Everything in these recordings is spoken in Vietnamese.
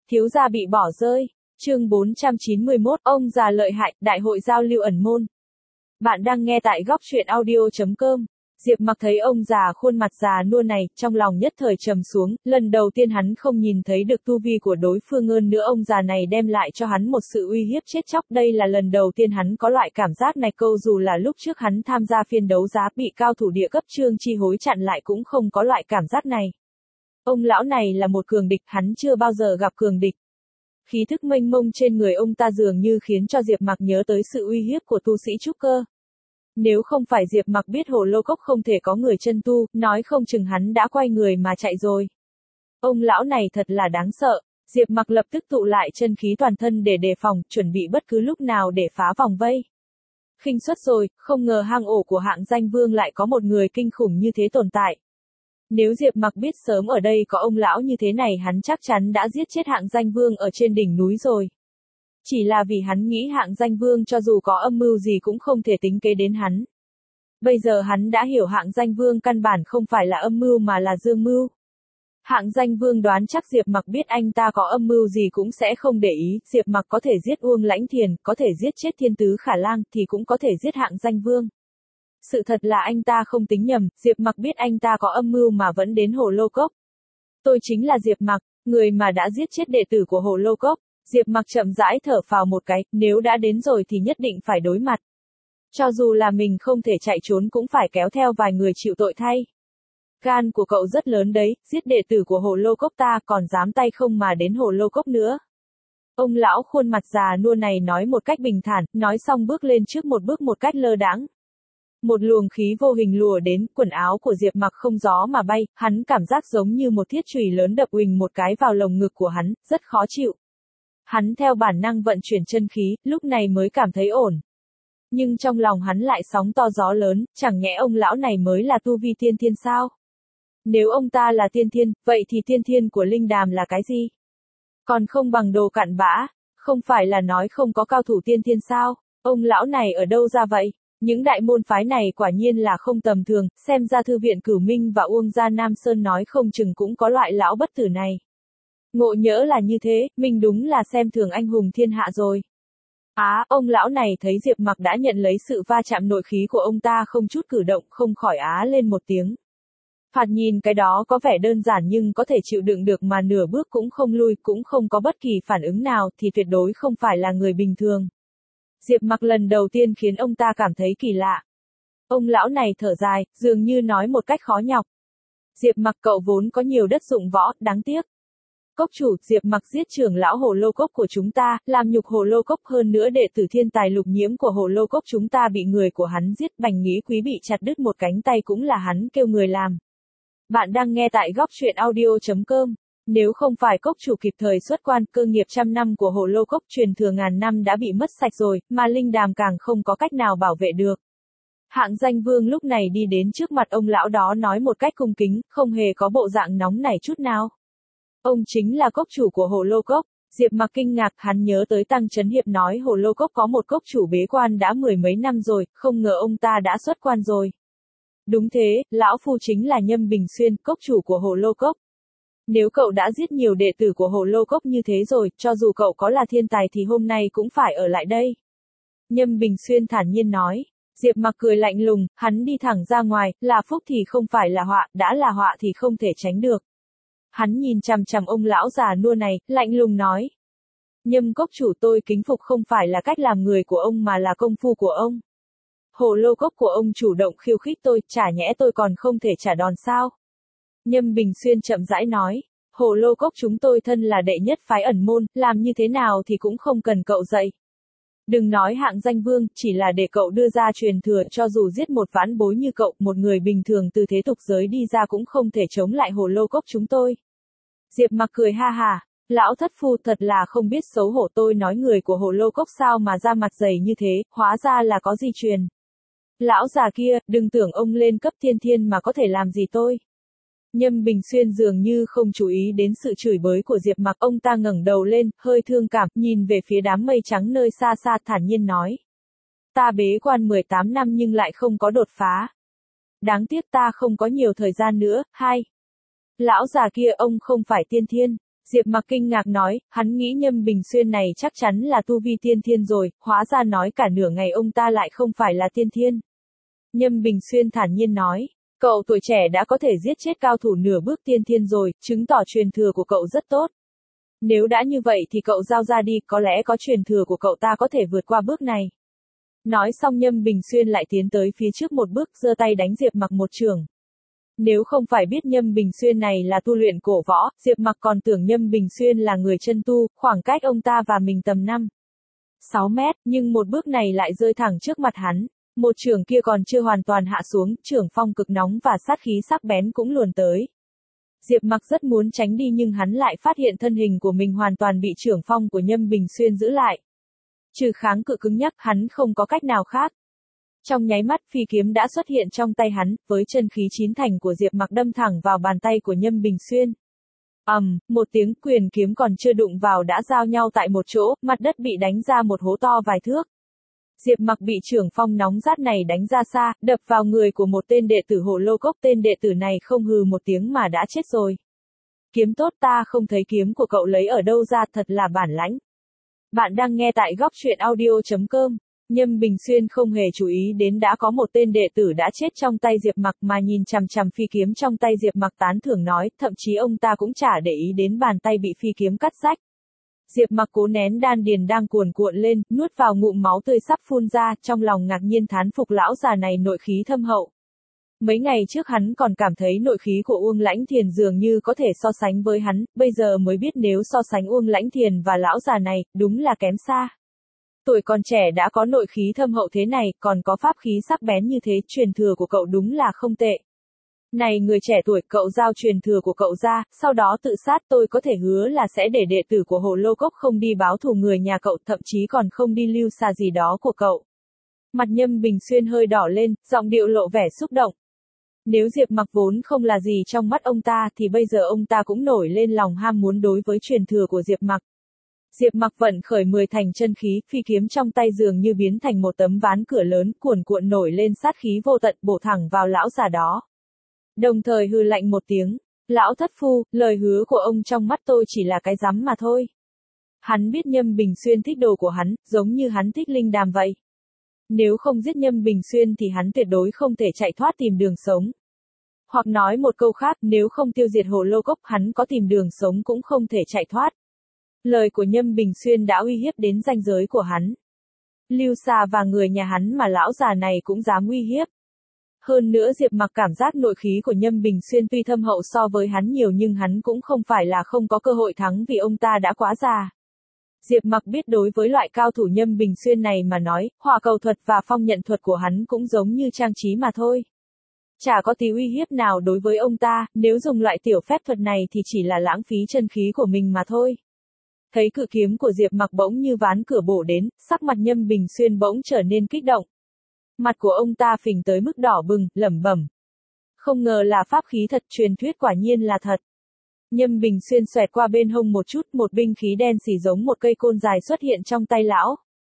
Thiếu gia bị bỏ rơi. Chương 491, ông già lợi hại, đại hội giao lưu ẩn môn. Bạn đang nghe tại góc truyện audio.com. Diệp Mặc thấy ông già khuôn mặt già nua này, trong lòng nhất thời trầm xuống, lần đầu tiên hắn không nhìn thấy được tu vi của đối phương, hơn nữa ông già này đem lại cho hắn một sự uy hiếp chết chóc, đây là lần đầu tiên hắn có loại cảm giác này, câu dù là lúc trước hắn tham gia phiên đấu giá bị cao thủ địa cấp Trương Chi Hối chặn lại cũng không có loại cảm giác này. Ông lão này là một cường địch, hắn chưa bao giờ gặp cường địch. Khí thức mênh mông trên người ông ta dường như khiến cho Diệp Mặc nhớ tới sự uy hiếp của tu sĩ trúc cơ. Nếu không phải Diệp Mặc biết Hồ Lô Cốc không thể có người chân tu, nói không chừng hắn đã quay người mà chạy rồi. Ông lão này thật là đáng sợ. Diệp Mặc lập tức tụ lại chân khí toàn thân để đề phòng, chuẩn bị bất cứ lúc nào để phá vòng vây. Khinh suất rồi, không ngờ hang ổ của Hạng Danh Vương lại có một người kinh khủng như thế tồn tại. Nếu Diệp Mặc biết sớm ở đây có ông lão như thế này, hắn chắc chắn đã giết chết Hạng Danh Vương ở trên đỉnh núi rồi. Chỉ là vì hắn nghĩ Hạng Danh Vương cho dù có âm mưu gì cũng không thể tính kế đến hắn. Bây giờ hắn đã hiểu Hạng Danh Vương căn bản không phải là âm mưu mà là dương mưu. Hạng Danh Vương đoán chắc Diệp Mặc biết anh ta có âm mưu gì cũng sẽ không để ý, Diệp Mặc có thể giết Uông Lãnh Thiền, có thể giết chết Thiên Tứ Khả Lang, thì cũng có thể giết Hạng Danh Vương. Sự thật là anh ta không tính nhầm, Diệp Mặc biết anh ta có âm mưu mà vẫn đến Hồ Lô Cốc. Tôi chính là Diệp Mặc, người mà đã giết chết đệ tử của Hồ Lô Cốc. Diệp Mặc chậm rãi thở phào một cái, nếu đã đến rồi thì nhất định phải đối mặt. Cho dù là mình không thể chạy trốn cũng phải kéo theo vài người chịu tội thay. Gan của cậu rất lớn đấy, giết đệ tử của Hồ Lô Cốc ta còn dám tay không mà đến Hồ Lô Cốc nữa. Ông lão khuôn mặt già nua này nói một cách bình thản, nói xong bước lên trước một bước một cách lơ đãng. Một luồng khí vô hình lùa đến, quần áo của Diệp Mặc không gió mà bay, hắn cảm giác giống như một thiết chùy lớn đập uỳnh một cái vào lồng ngực của hắn, rất khó chịu. Hắn theo bản năng vận chuyển chân khí, lúc này mới cảm thấy ổn. Nhưng trong lòng hắn lại sóng to gió lớn, chẳng nhẽ ông lão này mới là tu vi tiên thiên sao? Nếu ông ta là tiên thiên, vậy thì tiên thiên của Linh Đàm là cái gì? Còn không bằng đồ cặn bã, không phải là nói không có cao thủ tiên thiên sao? Ông lão này ở đâu ra vậy? Những đại môn phái này quả nhiên là không tầm thường, xem ra Thư viện Cửu Minh và Uông gia Nam Sơn nói không chừng cũng có loại lão bất tử này. Ngộ nhỡ là như thế, mình đúng là xem thường anh hùng thiên hạ rồi. Ông lão này thấy Diệp Mặc đã nhận lấy sự va chạm nội khí của ông ta không chút cử động, không khỏi lên một tiếng. Phạt nhìn cái đó có vẻ đơn giản nhưng có thể chịu đựng được mà nửa bước cũng không lui, cũng không có bất kỳ phản ứng nào thì tuyệt đối không phải là người bình thường. Diệp Mặc lần đầu tiên khiến ông ta cảm thấy kỳ lạ. Ông lão này thở dài, dường như nói một cách khó nhọc. Diệp Mặc, cậu vốn có nhiều đất dụng võ, đáng tiếc. Cốc chủ, Diệp Mặc giết trưởng lão Hồ Lô Cốc của chúng ta, làm nhục Hồ Lô Cốc, hơn nữa đệ tử thiên tài Lục Nhiễm của Hồ Lô Cốc chúng ta bị người của hắn giết, Bành Nghĩ Quý bị chặt đứt một cánh tay cũng là hắn kêu người làm. Bạn đang nghe tại góc truyện audio.com. Nếu không phải cốc chủ kịp thời xuất quan, cơ nghiệp trăm năm của Hồ Lô Cốc truyền thừa ngàn năm đã bị mất sạch rồi, mà Linh Đàm càng không có cách nào bảo vệ được. Hạng Danh Vương lúc này đi đến trước mặt ông lão đó nói một cách cung kính, không hề có bộ dạng nóng nảy chút nào. Ông chính là cốc chủ của Hồ Lô Cốc. Diệp Mặc kinh ngạc, hắn nhớ tới Tăng Chấn Hiệp nói Hồ Lô Cốc có một cốc chủ bế quan đã mười mấy năm rồi, không ngờ ông ta đã xuất quan rồi. Đúng thế, lão phu chính là Nhâm Bình Xuyên, cốc chủ của Hồ Lô Cốc. Nếu cậu đã giết nhiều đệ tử của Hồ Lô Cốc như thế rồi, cho dù cậu có là thiên tài thì hôm nay cũng phải ở lại đây. Nhâm Bình Xuyên thản nhiên nói. Diệp Mặc cười lạnh lùng, hắn đi thẳng ra ngoài, là phúc thì không phải là họa, đã là họa thì không thể tránh được. Hắn nhìn chằm chằm ông lão già nua này, lạnh lùng nói. Nhâm cốc chủ, tôi kính phục không phải là cách làm người của ông mà là công phu của ông. Hồ Lô Cốc của ông chủ động khiêu khích tôi, chả nhẽ tôi còn không thể trả đòn sao? Nhâm Bình Xuyên chậm rãi nói. Hồ Lô Cốc chúng tôi thân là đệ nhất phái ẩn môn, làm như thế nào thì cũng không cần cậu dạy. Đừng nói Hạng Danh Vương, chỉ là để cậu đưa ra truyền thừa, cho dù giết một vãn bối như cậu, một người bình thường từ thế tục giới đi ra cũng không thể chống lại Hồ Lô Cốc chúng tôi. Diệp Mặc cười ha ha, lão thất phu thật là không biết xấu hổ, tôi nói người của Hồ Lô Cốc sao mà ra mặt dày như thế, hóa ra là có di truyền. Lão già kia, đừng tưởng ông lên cấp thiên thiên mà có thể làm gì tôi. Nhâm Bình Xuyên dường như không chú ý đến sự chửi bới của Diệp Mặc, ông ta ngẩng đầu lên, hơi thương cảm, nhìn về phía đám mây trắng nơi xa xa, thản nhiên nói. Ta bế quan 18 năm nhưng lại không có đột phá. Đáng tiếc ta không có nhiều thời gian nữa. Lão già kia, ông không phải tiên thiên. Diệp Mặc kinh ngạc nói, hắn nghĩ Nhâm Bình Xuyên này chắc chắn là tu vi tiên thiên rồi, hóa ra nói cả nửa ngày ông ta lại không phải là tiên thiên. Nhâm Bình Xuyên thản nhiên nói, cậu tuổi trẻ đã có thể giết chết cao thủ nửa bước tiên thiên rồi, chứng tỏ truyền thừa của cậu rất tốt. Nếu đã như vậy thì cậu giao ra đi, có lẽ có truyền thừa của cậu ta có thể vượt qua bước này. Nói xong Nhâm Bình Xuyên lại tiến tới phía trước một bước, giơ tay đánh Diệp Mặc một chưởng. Nếu không phải biết Nhâm Bình Xuyên này là tu luyện cổ võ, Diệp Mặc còn tưởng Nhâm Bình Xuyên là người chân tu, khoảng cách ông ta và mình tầm 5-6 mét, nhưng một bước này lại rơi thẳng trước mặt hắn. Một chưởng kia còn chưa hoàn toàn hạ xuống, chưởng phong cực nóng và sát khí sắc bén cũng luồn tới. Diệp Mặc rất muốn tránh đi nhưng hắn lại phát hiện thân hình của mình hoàn toàn bị chưởng phong của Nhâm Bình Xuyên giữ lại. Trừ kháng cự cứng nhắc, hắn không có cách nào khác. Trong nháy mắt phi kiếm đã xuất hiện trong tay hắn, với chân khí chín thành của Diệp Mặc đâm thẳng vào bàn tay của Nhâm Bình Xuyên. Một tiếng, quyền kiếm còn chưa đụng vào đã giao nhau tại một chỗ, mặt đất bị đánh ra một hố to vài thước. Diệp Mặc bị chưởng phong nóng rát này đánh ra xa, đập vào người của một tên đệ tử Hồ Lô Cốc, tên đệ tử này không hừ một tiếng mà đã chết rồi. Kiếm tốt, ta không thấy kiếm của cậu lấy ở đâu ra, thật là bản lãnh. Bạn đang nghe tại góc truyện audio.com. Nhâm Bình Xuyên không hề chú ý đến đã có một tên đệ tử đã chết trong tay Diệp Mặc mà nhìn chằm chằm phi kiếm trong tay Diệp Mặc tán thưởng nói, thậm chí ông ta cũng chả để ý đến bàn tay bị phi kiếm cắt rách. Diệp Mặc cố nén đan điền đang cuồn cuộn lên, nuốt vào ngụm máu tươi sắp phun ra, trong lòng ngạc nhiên thán phục lão già này nội khí thâm hậu. Mấy ngày trước hắn còn cảm thấy nội khí của Uông Lãnh Thiền dường như có thể so sánh với hắn, bây giờ mới biết nếu so sánh Uông Lãnh Thiền và lão già này, đúng là kém xa. Tuổi còn trẻ đã có nội khí thâm hậu thế này, còn có pháp khí sắc bén như thế, truyền thừa của cậu đúng là không tệ. Này người trẻ tuổi, cậu giao truyền thừa của cậu ra, sau đó tự sát, tôi có thể hứa là sẽ để đệ tử của Hồ Lô Cốc không đi báo thù người nhà cậu, thậm chí còn không đi lưu xa gì đó của cậu. Mặt Nhâm Bình Xuyên hơi đỏ lên, giọng điệu lộ vẻ xúc động. Nếu Diệp Mặc vốn không là gì trong mắt ông ta thì bây giờ ông ta cũng nổi lên lòng ham muốn đối với truyền thừa của Diệp Mặc. Diệp Mặc vận khởi 10 thành chân khí, phi kiếm trong tay dường như biến thành một tấm ván cửa lớn, cuồn cuộn nổi lên sát khí vô tận bổ thẳng vào lão già đó. Đồng thời hừ lạnh một tiếng, lão thất phu, lời hứa của ông trong mắt tôi chỉ là cái rắm mà thôi. Hắn biết Nhâm Bình Xuyên thích đồ của hắn, giống như hắn thích linh đàm vậy. Nếu không giết Nhâm Bình Xuyên thì hắn tuyệt đối không thể chạy thoát tìm đường sống. Hoặc nói một câu khác, nếu không tiêu diệt Hồ Lô Cốc, hắn có tìm đường sống cũng không thể chạy thoát. Lời của Nhâm Bình Xuyên đã uy hiếp đến ranh giới của hắn. Lưu Sa và người nhà hắn mà lão già này cũng dám uy hiếp. Hơn nữa Diệp Mặc cảm giác nội khí của Nhâm Bình Xuyên tuy thâm hậu so với hắn nhiều nhưng hắn cũng không phải là không có cơ hội thắng vì ông ta đã quá già. Diệp Mặc biết đối với loại cao thủ Nhâm Bình Xuyên này mà nói, hỏa cầu thuật và phong nhận thuật của hắn cũng giống như trang trí mà thôi. Chả có tí uy hiếp nào đối với ông ta, nếu dùng loại tiểu phép thuật này thì chỉ là lãng phí chân khí của mình mà thôi. Thấy cự kiếm của Diệp Mặc bỗng như ván cửa bổ đến, sắc mặt Nhâm Bình Xuyên bỗng trở nên kích động. Mặt của ông ta phình tới mức đỏ bừng, lẩm bẩm. Không ngờ là pháp khí thật, truyền thuyết quả nhiên là thật. Nhâm Bình Xuyên xoẹt qua bên hông một chút, một binh khí đen xì giống một cây côn dài xuất hiện trong tay lão.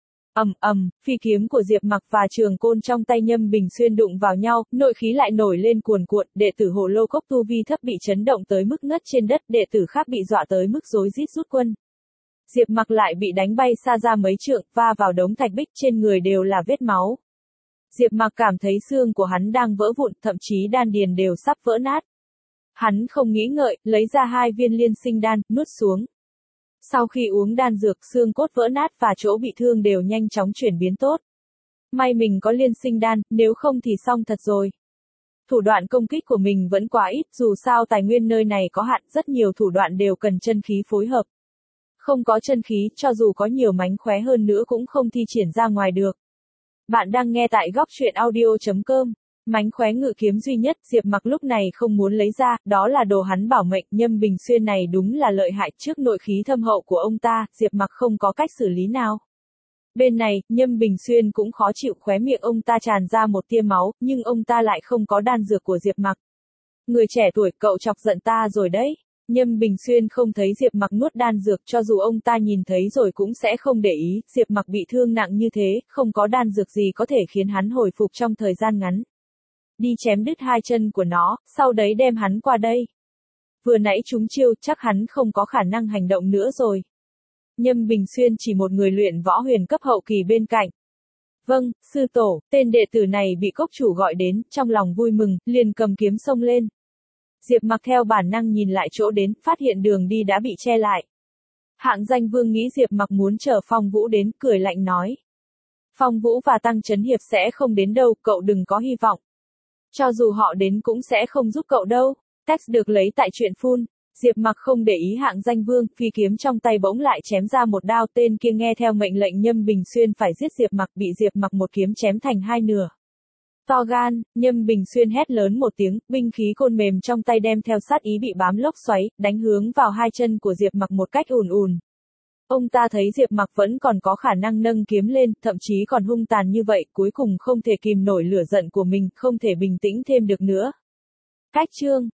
Phi kiếm của Diệp Mặc và trường côn trong tay Nhâm Bình Xuyên đụng vào nhau, nội khí lại nổi lên cuồn cuộn, đệ tử Hồ Lô Cốc tu vi thấp bị chấn động tới mức ngất trên đất, đệ tử khác bị dọa tới mức rối rít rút quân. Diệp Mặc lại bị đánh bay xa ra mấy trượng, va vào đống thạch bích, trên người đều là vết máu. Diệp Mặc cảm thấy xương của hắn đang vỡ vụn, thậm chí đan điền đều sắp vỡ nát. Hắn không nghĩ ngợi, lấy ra 2 viên liên sinh đan, nuốt xuống. Sau khi uống đan dược, xương cốt vỡ nát và chỗ bị thương đều nhanh chóng chuyển biến tốt. May mình có liên sinh đan, nếu không thì xong thật rồi. Thủ đoạn công kích của mình vẫn quá ít, dù sao tài nguyên nơi này có hạn, rất nhiều thủ đoạn đều cần chân khí phối hợp. Không có chân khí, cho dù có nhiều mánh khóe hơn nữa cũng không thi triển ra ngoài được. Bạn đang nghe tại góc truyện audio.com. Mánh khóe ngự kiếm duy nhất Diệp Mặc lúc này không muốn lấy ra, đó là đồ hắn bảo mệnh. Nhâm Bình Xuyên này đúng là lợi hại, trước nội khí thâm hậu của ông ta, Diệp Mặc không có cách xử lý nào. Bên này, Nhâm Bình Xuyên cũng khó chịu, khóe miệng ông ta tràn ra một tia máu, nhưng ông ta lại không có đan dược của Diệp Mặc. Người trẻ tuổi, cậu chọc giận ta rồi đấy. Nhâm Bình Xuyên không thấy Diệp Mặc nuốt đan dược, cho dù ông ta nhìn thấy rồi cũng sẽ không để ý, Diệp Mặc bị thương nặng như thế, không có đan dược gì có thể khiến hắn hồi phục trong thời gian ngắn. Đi chém đứt 2 chân của nó, sau đấy đem hắn qua đây. Vừa nãy chúng chiêu, chắc hắn không có khả năng hành động nữa rồi. Nhâm Bình Xuyên chỉ một người luyện võ huyền cấp hậu kỳ bên cạnh. Vâng, sư tổ, tên đệ tử này bị cốc chủ gọi đến, trong lòng vui mừng, liền cầm kiếm xông lên. Diệp Mặc theo bản năng nhìn lại chỗ đến, phát hiện đường đi đã bị che lại. Hạng Danh Vương nghĩ Diệp Mặc muốn chờ Phong Vũ đến, cười lạnh nói. Phong Vũ và Tăng Chấn Hiệp sẽ không đến đâu, cậu đừng có hy vọng. Cho dù họ đến cũng sẽ không giúp cậu đâu. Text được lấy tại truyện Phun. Diệp Mặc không để ý Hạng Danh Vương, phi kiếm trong tay bỗng lại chém ra một đao, tên kia nghe theo mệnh lệnh Nhâm Bình Xuyên phải giết Diệp Mặc, bị Diệp Mặc một kiếm chém thành hai nửa. To gan, Nhâm Bình Xuyên hét lớn một tiếng, binh khí côn mềm trong tay đem theo sát ý bị bám lốc xoáy, đánh hướng vào hai chân của Diệp Mặc một cách ùn ùn. Ông ta thấy Diệp Mặc vẫn còn có khả năng nâng kiếm lên, thậm chí còn hung tàn như vậy, cuối cùng không thể kìm nổi lửa giận của mình, không thể bình tĩnh thêm được nữa. Cách chương